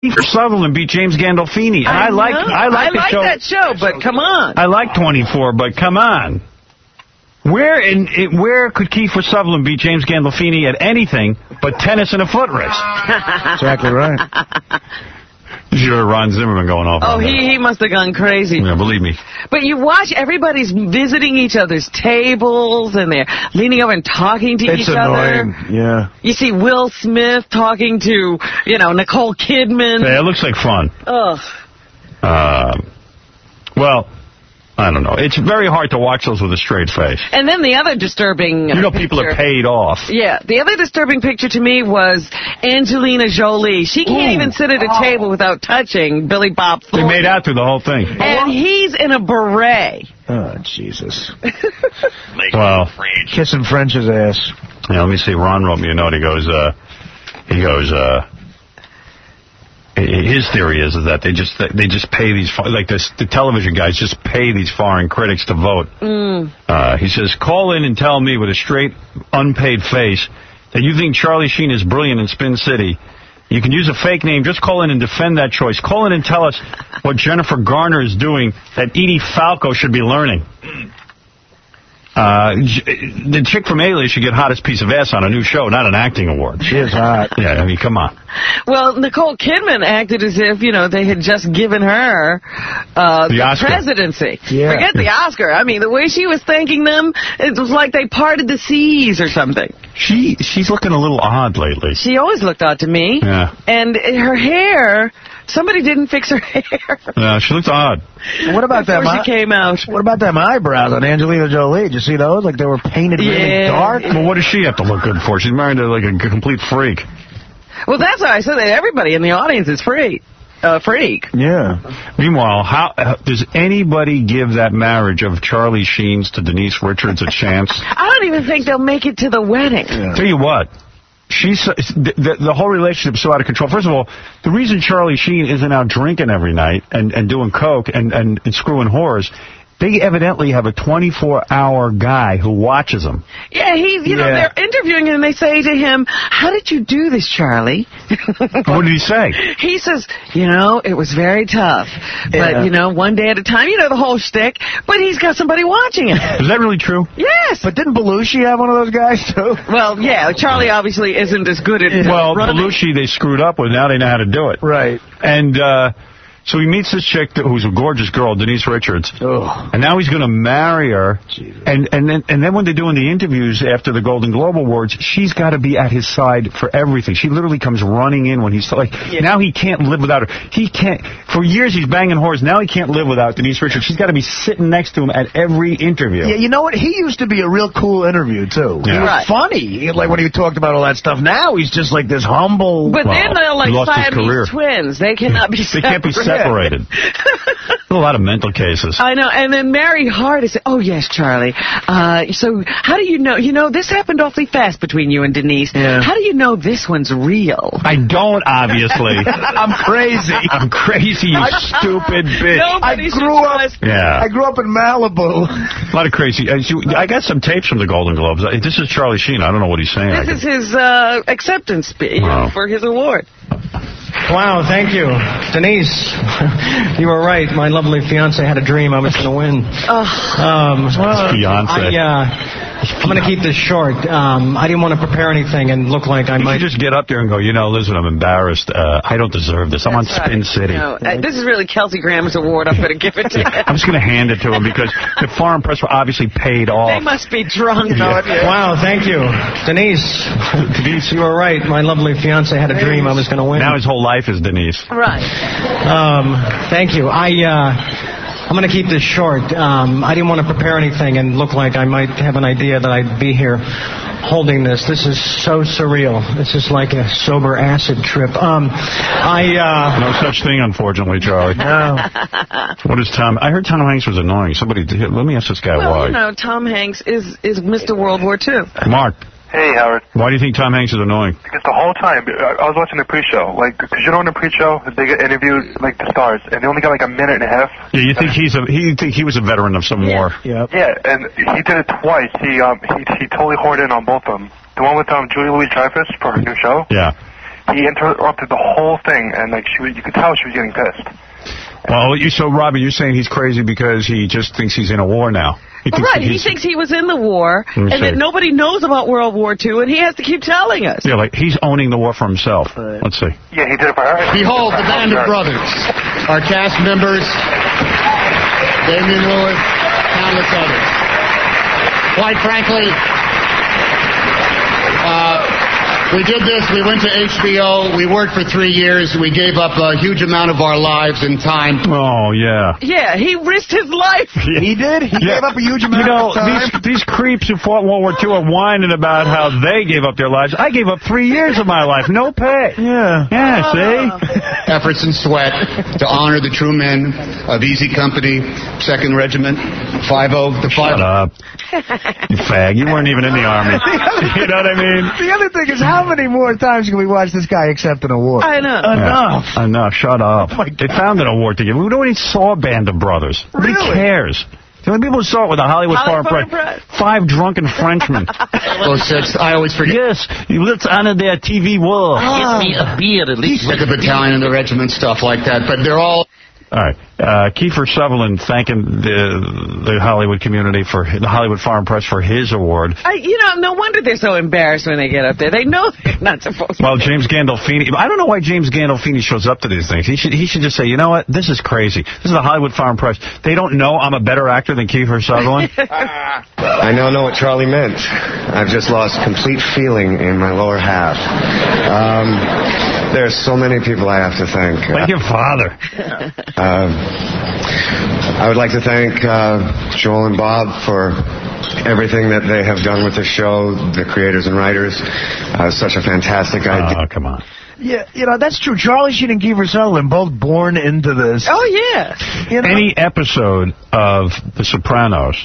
Kiefer Sutherland beat James Gandolfini. And I like that show, but come on. I like 24, but come on. Where could Kiefer Sutherland beat James Gandolfini at anything but tennis and a foot race? Exactly right. You hear Ron Zimmerman going off. Oh, he must have gone crazy. Yeah, believe me. But you watch, everybody's visiting each other's tables, and they're leaning over and talking to each other. It's annoying, yeah. You see Will Smith talking to, Nicole Kidman. Yeah, it looks like fun. Ugh. Well, I don't know. It's very hard to watch those with a straight face. And then the other disturbing people are paid off. Yeah. The other disturbing picture to me was Angelina Jolie. She can't even sit at a table without touching Billy Bob Thornton. They made out through the whole thing. And he's in a beret. Oh, Jesus. Well, kissing French's ass. Yeah, let me see. Ron wrote me a note. He goes, his theory is that they just pay these, like the television guys just pay these foreign critics to vote. He says, call in and tell me with a straight, unpaid face that you think Charlie Sheen is brilliant in Spin City. You can use a fake name. Just call in and defend that choice. Call in and tell us what Jennifer Garner is doing that Edie Falco should be learning. The chick from Alias should get hottest piece of ass on a new show, not an acting award. She is hot. Yeah, I mean, come on. Well, Nicole Kidman acted as if, they had just given her the presidency. Yeah. Forget the Oscar. I mean, the way she was thanking them, it was like they parted the seas or something. She's looking a little odd lately. She always looked odd to me. Yeah. And her hair, somebody didn't fix her hair. Yeah, she looked odd. What about that? She came out. What about them eyebrows on Angelina Jolie? Did you see those? Like they were painted really dark? Well, what does she have to look good for? She's married to like a complete freak. Well, that's why I said that everybody in the audience is freak. Yeah. Meanwhile, how does anybody give that marriage of Charlie Sheen's to Denise Richards a chance? I don't even think they'll make it to the wedding. Yeah. Tell you what. The whole relationship is so out of control. First of all, the reason Charlie Sheen isn't out drinking every night and doing coke and screwing whores, they evidently have a 24-hour guy who watches them. Yeah, they're interviewing him and they say to him, how did you do this, Charlie? What did he say? He says, it was very tough. But, one day at a time, the whole shtick. But he's got somebody watching him. Is that really true? Yes. But didn't Belushi have one of those guys, too? Well, yeah, Charlie obviously isn't as good at running. Belushi they screwed up with. Now they know how to do it. Right. And so he meets this chick who's a gorgeous girl, Denise Richards. Oh. And now he's going to marry her. And then when they're doing the interviews after the Golden Globe Awards, she's got to be at his side for everything. She literally comes running in when he's now he can't live without her. He can't. For years he's banging whores. Now he can't live without Denise Richards. She's got to be sitting next to him at every interview. Yeah, you know what? He used to be a real cool interview, too. Yeah. He was funny, like when he talked about all that stuff. Now he's just like this humble... But then they're like Siamese twins. They cannot be separated. They can't be separated. A lot of mental cases. I know. And then Mary Hart said, oh, yes, Charlie. So how do you know? This happened awfully fast between you and Denise. Yeah. How do you know this one's real? I don't, obviously. I'm crazy. I'm crazy, you stupid bitch. I grew up in Malibu. A lot of crazy. I got some tapes from the Golden Globes. This is Charlie Sheen. I don't know what he's saying. This is his acceptance speech for his award. Wow, thank you. Denise, you were right. My lovely fiancé had a dream I was going to win. Fiancé. I'm going to keep this short. I didn't want to prepare anything and look like I might... You just get up there and go, listen, I'm embarrassed. I don't deserve this. I'm on Spin City. This is really Kelsey Grammer's award. I'm going to give it to him. I'm just going to hand it to him because the foreign press were obviously paid off. They must be drunk. Wow, thank you. Denise, you were right. My lovely fiancé had a dream I was going to win. Now his whole life is Denise. Right. Thank you. I'm going to keep this short. I didn't want to prepare anything and look like I might have an idea that I'd be here holding this. This is so surreal. This is like a sober acid trip. No such thing, unfortunately, Charlie. No. What is Tom? I heard Tom Hanks was annoying. Let me ask this guy why. Tom Hanks is Mr. World War II. Mark. Hey, Howard. Why do you think Tom Hanks is annoying? Because the whole time, I was watching the pre-show. Because in the pre-show, they get interviewed, the stars, and they only got, a minute and a half. Yeah, you think he was a veteran of some war. Yep. Yeah, and he did it twice. He totally hored in on both of them. The one with Julia Louis-Dreyfus for her new show. Yeah. he interrupted the whole thing, and like you could tell she was getting pissed. Well, so Robin, you're saying he's crazy because he just thinks he's in a war now. He thinks he was in the war, and that nobody knows about World War II, and he has to keep telling us. Yeah, like he's owning the war for himself. Let's see. Yeah, he did it for her. Behold, the Band of Brothers. Our cast members, Damian Lewis, countless others. Quite frankly, we did this. We went to HBO. We worked for 3 years. We gave up a huge amount of our lives and time. Oh, yeah. Yeah, he risked his life. Yeah. He did? He gave up a huge amount of time? These creeps who fought World War II are whining about how they gave up their lives. I gave up 3 years of my life. No pay. Yeah. Yeah, see? Efforts and sweat to honor the true men of Easy Company, 2nd Regiment, 5-0. Shut up. You fag. You weren't even in the Army. You know what I mean? The other thing is, how many more times can we watch this guy accept an award? I know. Enough. Shut up. They found an award together. We already saw a Band of Brothers. Nobody cares. The only people who saw it were the Hollywood Foreign Press. 5 drunken Frenchmen. I always forget. Yes, let's honor their TV war. Give me a beer at least. Like the battalion and the regiment, stuff like that. But they're all... All right. Kiefer Sutherland thanking the Hollywood community for the Hollywood Foreign Press for his award. No wonder they're so embarrassed when they get up there. They know they're not supposed to. Well, James Gandolfini, I don't know why James Gandolfini shows up to these things. He should just say, you know what, this is crazy. This is the Hollywood Foreign Press. They don't know I'm a better actor than Kiefer Sutherland. I now know what Charlie meant. I've just lost complete feeling in my lower half. There are so many people I have to thank. Thank your father. I would like to thank Joel and Bob for everything that they have done with the show, the creators and writers. Such a fantastic idea. Oh, come on. Yeah, that's true. Charlie Sheen and Kiefer Sutherland both born into this. Oh, yeah. Any episode of The Sopranos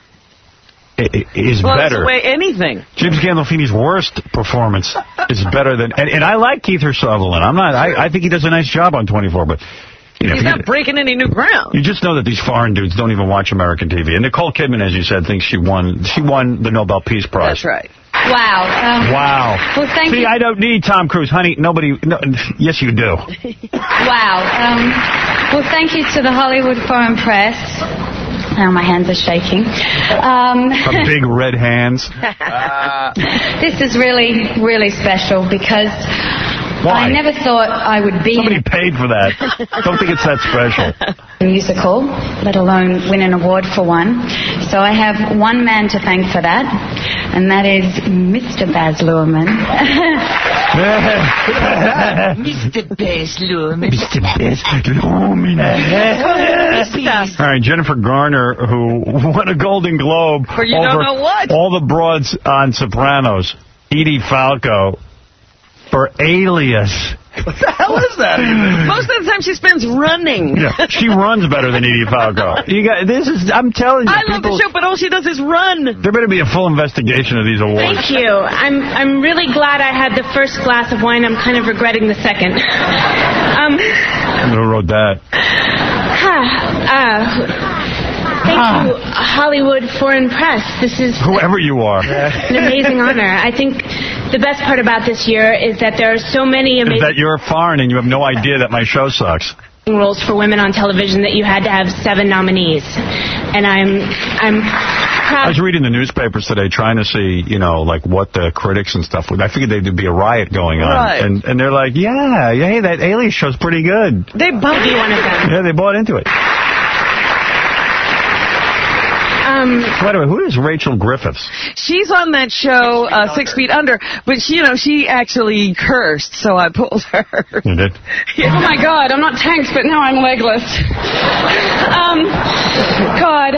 is better. Anything. James Gandolfini's worst performance is better than... And I like Kiefer Sutherland. I think he does a nice job on 24, but... He's not breaking any new ground. You just know that these foreign dudes don't even watch American TV. And Nicole Kidman, as you said, thinks she won the Nobel Peace Prize. That's right. Wow. Wow. Well, thank you. See, I don't need Tom Cruise. Honey, nobody... No, yes, you do. Wow. Well, thank you to the Hollywood Foreign Press. Now my hands are shaking. Her big red hands. This is really, really special because... Why? I never thought I would be... Somebody paid for that. Don't think it's that special. ...musical, let alone win an award for one. So I have one man to thank for that, and that is Mr. Baz Luhrmann. Mr. Baz Luhrmann. Mr. Baz Luhrmann. All right, Jennifer Garner, who won a Golden Globe for you don't know what? All the broads on Sopranos. Edie Falco for Alias. What the hell is that? Most of the time she spends running. Yeah, she runs better than Edie Falco. I'm telling you. I love the show, but all she does is run. There better be a full investigation of these awards. Thank you. I'm really glad I had the first glass of wine. I'm kind of regretting the second. Who wrote that? Thank you, Hollywood Foreign Press. This is... Whoever you are. An amazing honor. I think the best part about this year is that there are so many amazing... Is that you're foreign and you have no idea that my show sucks. ...roles for women on television that you had to have 7 nominees. And I'm proud... I was reading the newspapers today trying to see, like what the critics and stuff would... I figured there'd be a riot going on. Right. And they're like, yeah, hey, that Alias show's pretty good. They bought one of them. Yeah, they bought into it. By the way, who is Rachel Griffiths? She's on that show, 6 Feet Under, but she actually cursed, so I pulled her. You did? Yeah. Oh, my God, I'm not tanked, but now I'm legless. God.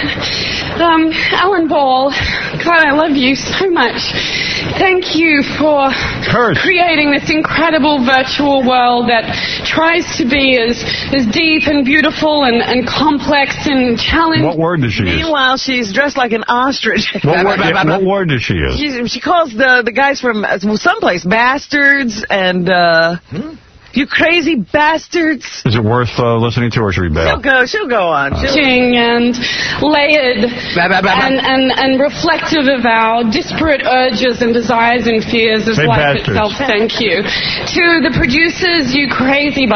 Alan Ball, God, I love you so much. Thank you for creating this incredible virtual world that tries to be as deep and beautiful and complex and challenging. What word does she use? Meanwhile, she's dressed like an ostrich. What word does she use? She calls the guys from someplace bastards and... You crazy bastards. Is it worth listening to, or should we bail? She'll go on. And layered and reflective of our disparate urges and desires and fears of Say life bastards. itself. Thank you. To the producers, you crazy